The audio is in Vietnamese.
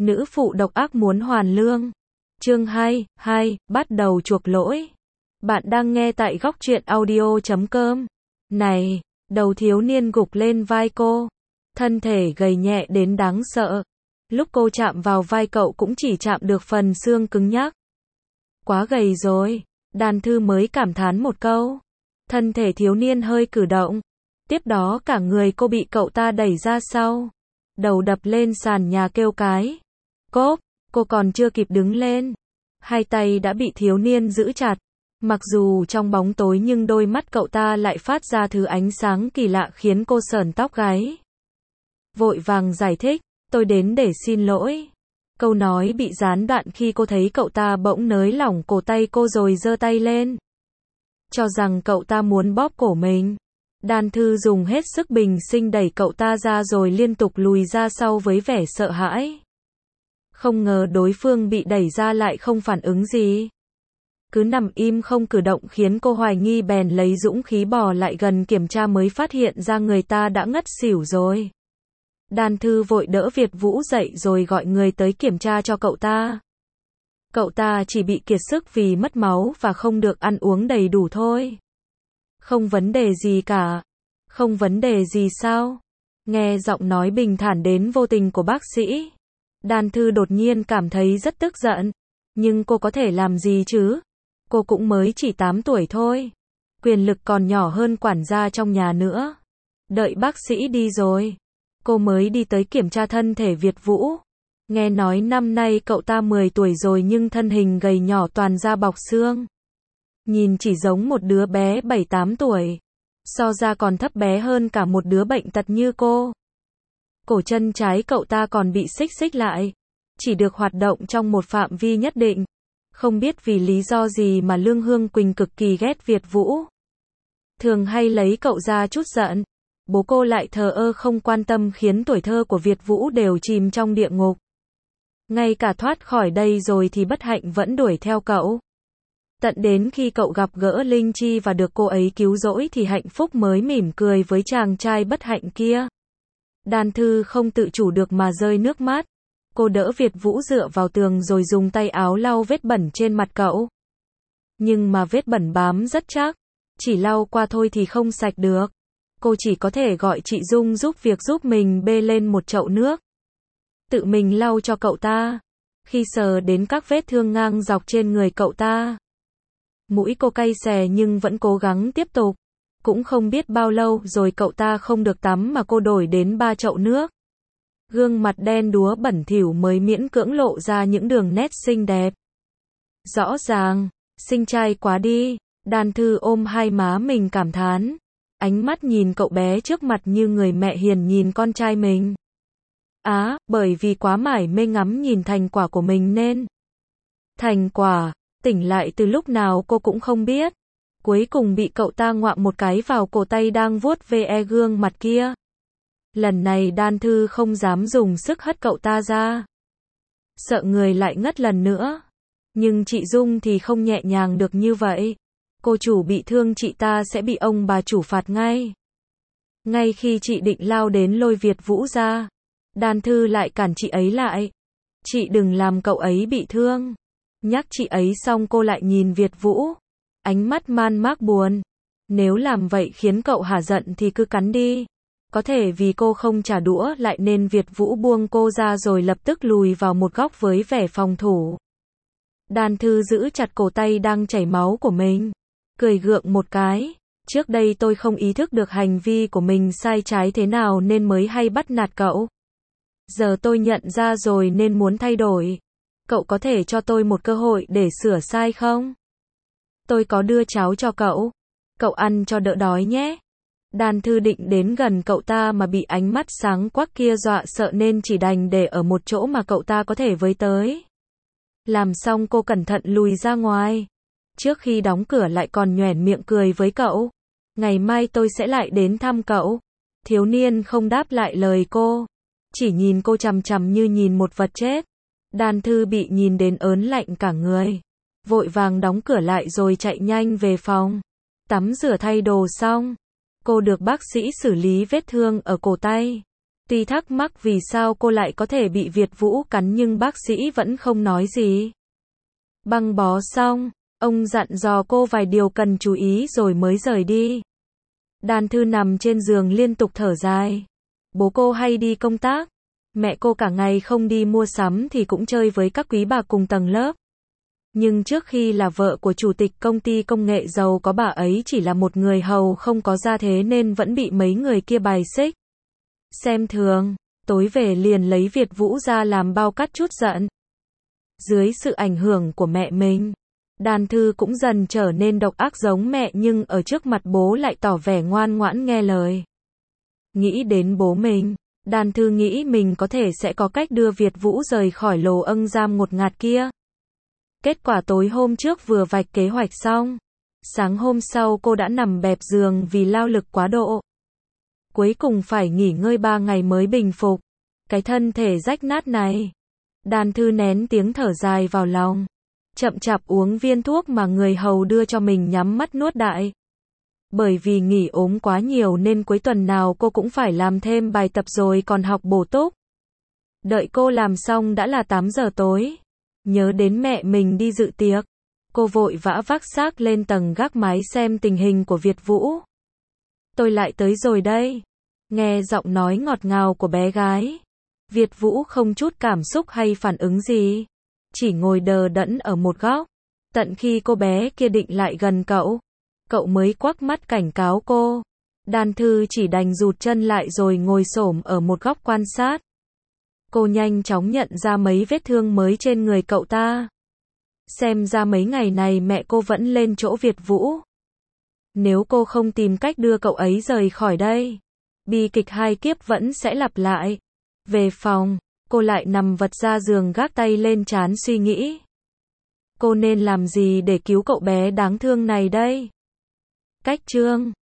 Nữ phụ độc ác muốn hoàn lương. Chương 2, bắt đầu chuộc lỗi. Bạn đang nghe tại góc truyện audio.com. Này, đầu thiếu niên gục lên vai cô. Thân thể gầy nhẹ đến đáng sợ. Lúc cô chạm vào vai cậu cũng chỉ chạm được phần xương cứng nhắc. Quá gầy rồi, Đan Thư mới cảm thán một câu. Thân thể thiếu niên hơi cử động. Tiếp đó cả người cô bị cậu ta đẩy ra sau. Đầu đập lên sàn nhà kêu cái. Cốp, cô còn chưa kịp đứng lên. Hai tay đã bị thiếu niên giữ chặt. Mặc dù trong bóng tối nhưng đôi mắt cậu ta lại phát ra thứ ánh sáng kỳ lạ khiến cô sởn tóc gáy. Vội vàng giải thích, tôi đến để xin lỗi. Câu nói bị gián đoạn khi cô thấy cậu ta bỗng nới lỏng cổ tay cô rồi giơ tay lên. Cho rằng cậu ta muốn bóp cổ mình. Đan Thư dùng hết sức bình sinh đẩy cậu ta ra rồi liên tục lùi ra sau với vẻ sợ hãi. Không ngờ đối phương bị đẩy ra lại không phản ứng gì. Cứ nằm im không cử động khiến cô hoài nghi bèn lấy dũng khí bò lại gần kiểm tra mới phát hiện ra người ta đã ngất xỉu rồi. Đan Thư vội đỡ Việt Vũ dậy rồi gọi người tới kiểm tra cho cậu ta. Cậu ta chỉ bị kiệt sức vì mất máu và không được ăn uống đầy đủ thôi. Không vấn đề gì cả. Không vấn đề gì sao? Nghe giọng nói bình thản đến vô tình của bác sĩ. Đan Thư đột nhiên cảm thấy rất tức giận. Nhưng cô có thể làm gì chứ? Cô cũng mới chỉ 8 tuổi thôi. Quyền lực còn nhỏ hơn quản gia trong nhà nữa. Đợi bác sĩ đi rồi. Cô mới đi tới kiểm tra thân thể Việt Vũ. Nghe nói năm nay cậu ta 10 tuổi rồi nhưng thân hình gầy nhỏ toàn da bọc xương. Nhìn chỉ giống một đứa bé 7-8 tuổi. So ra còn thấp bé hơn cả một đứa bệnh tật như cô. Cổ chân trái cậu ta còn bị xích lại. Chỉ được hoạt động trong một phạm vi nhất định. Không biết vì lý do gì mà Lương Hương Quỳnh cực kỳ ghét Việt Vũ. Thường hay lấy cậu ra chút giận. Bố cô lại thờ ơ không quan tâm khiến tuổi thơ của Việt Vũ đều chìm trong địa ngục. Ngay cả thoát khỏi đây rồi thì bất hạnh vẫn đuổi theo cậu. Tận đến khi cậu gặp gỡ Linh Chi và được cô ấy cứu rỗi thì hạnh phúc mới mỉm cười với chàng trai bất hạnh kia. Đan Thư không tự chủ được mà rơi nước mắt. Cô đỡ Việt Vũ dựa vào tường rồi dùng tay áo lau vết bẩn trên mặt cậu. Nhưng mà vết bẩn bám rất chắc. Chỉ lau qua thôi thì không sạch được. Cô chỉ có thể gọi chị Dung giúp mình bê lên một chậu nước. Tự mình lau cho cậu ta. Khi sờ đến các vết thương ngang dọc trên người cậu ta. Mũi cô cay xè nhưng vẫn cố gắng tiếp tục. Cũng không biết bao lâu rồi cậu ta không được tắm mà cô đổi đến 3 chậu nước. Gương mặt đen đúa bẩn thỉu mới miễn cưỡng lộ ra những đường nét xinh đẹp. Rõ ràng, xinh trai quá đi. Đan Thư ôm hai má mình cảm thán. Ánh mắt nhìn cậu bé trước mặt như người mẹ hiền nhìn con trai mình. Bởi vì quá mải mê ngắm nhìn thành quả của mình nên. Thành quả, tỉnh lại từ lúc nào cô cũng không biết. Cuối cùng bị cậu ta ngoạm một cái vào cổ tay đang vuốt ve gương mặt kia. Lần này Đan Thư không dám dùng sức hất cậu ta ra. Sợ người lại ngất lần nữa. Nhưng chị Dung thì không nhẹ nhàng được như vậy. Cô chủ bị thương chị ta sẽ bị ông bà chủ phạt ngay. Ngay khi chị định lao đến lôi Việt Vũ ra. Đan Thư lại cản chị ấy lại. Chị đừng làm cậu ấy bị thương. Nhắc chị ấy xong cô lại nhìn Việt Vũ. Ánh mắt man mác buồn. Nếu làm vậy khiến cậu hả giận thì cứ cắn đi. Có thể vì cô không trả đũa lại nên Việt Vũ buông cô ra rồi lập tức lùi vào một góc với vẻ phòng thủ. Đan Thư giữ chặt cổ tay đang chảy máu của mình. Cười gượng một cái. Trước đây tôi không ý thức được hành vi của mình sai trái thế nào nên mới hay bắt nạt cậu. Giờ tôi nhận ra rồi nên muốn thay đổi. Cậu có thể cho tôi một cơ hội để sửa sai không? Tôi có đưa cháo cho cậu. Cậu ăn cho đỡ đói nhé. Đan Thư định đến gần cậu ta mà bị ánh mắt sáng quắc kia dọa sợ nên chỉ đành để ở một chỗ mà cậu ta có thể với tới. Làm xong cô cẩn thận lùi ra ngoài. Trước khi đóng cửa lại còn nhoẻn miệng cười với cậu. Ngày mai tôi sẽ lại đến thăm cậu. Thiếu niên không đáp lại lời cô. Chỉ nhìn cô chằm chằm như nhìn một vật chết. Đan Thư bị nhìn đến ớn lạnh cả người. Vội vàng đóng cửa lại rồi chạy nhanh về phòng. Tắm rửa thay đồ xong. Cô được bác sĩ xử lý vết thương ở cổ tay. Tuy thắc mắc vì sao cô lại có thể bị Việt Vũ cắn nhưng bác sĩ vẫn không nói gì. Băng bó xong, ông dặn dò cô vài điều cần chú ý rồi mới rời đi. Đan Thư nằm trên giường liên tục thở dài. Bố cô hay đi công tác. Mẹ cô cả ngày không đi mua sắm thì cũng chơi với các quý bà cùng tầng lớp. Nhưng trước khi là vợ của chủ tịch công ty công nghệ giàu có, bà ấy chỉ là một người hầu không có gia thế nên vẫn bị mấy người kia bài xích, xem thường. Tối về liền lấy Việt Vũ ra làm bao cắt chút giận. Dưới sự ảnh hưởng của mẹ mình, Đan Thư cũng dần trở nên độc ác giống mẹ, nhưng ở trước mặt bố lại tỏ vẻ ngoan ngoãn nghe lời. Nghĩ đến bố mình, Đan Thư nghĩ mình có thể sẽ có cách đưa Việt Vũ rời khỏi lồ âng giam ngột ngạt kia. Kết quả tối hôm trước vừa vạch kế hoạch xong, sáng hôm sau cô đã nằm bẹp giường vì lao lực quá độ. Cuối cùng phải nghỉ ngơi 3 ngày mới bình phục. Cái thân thể rách nát này. Đan Thư nén tiếng thở dài vào lòng, chậm chạp uống viên thuốc mà người hầu đưa cho mình, nhắm mắt nuốt đại. Bởi vì nghỉ ốm quá nhiều nên cuối tuần nào cô cũng phải làm thêm bài tập rồi còn học bổ túc. Đợi cô làm xong đã là 8 giờ tối. Nhớ đến mẹ mình đi dự tiệc, cô vội vã vác xác lên tầng gác mái xem tình hình của Việt Vũ. Tôi lại tới rồi đây. Nghe giọng nói ngọt ngào của bé gái, Việt Vũ không chút cảm xúc hay phản ứng gì, chỉ ngồi đờ đẫn ở một góc. Tận khi cô bé kia định lại gần cậu mới quắc mắt cảnh cáo cô. Đan Thư chỉ đành rụt chân lại rồi ngồi xổm ở một góc quan sát. Cô nhanh chóng nhận ra mấy vết thương mới trên người cậu ta. Xem ra mấy ngày này mẹ cô vẫn lên chỗ Việt Vũ. Nếu cô không tìm cách đưa cậu ấy rời khỏi đây, bi kịch 2 kiếp vẫn sẽ lặp lại. Về phòng, cô lại nằm vật ra giường gác tay lên trán suy nghĩ. Cô nên làm gì để cứu cậu bé đáng thương này đây? Cách chương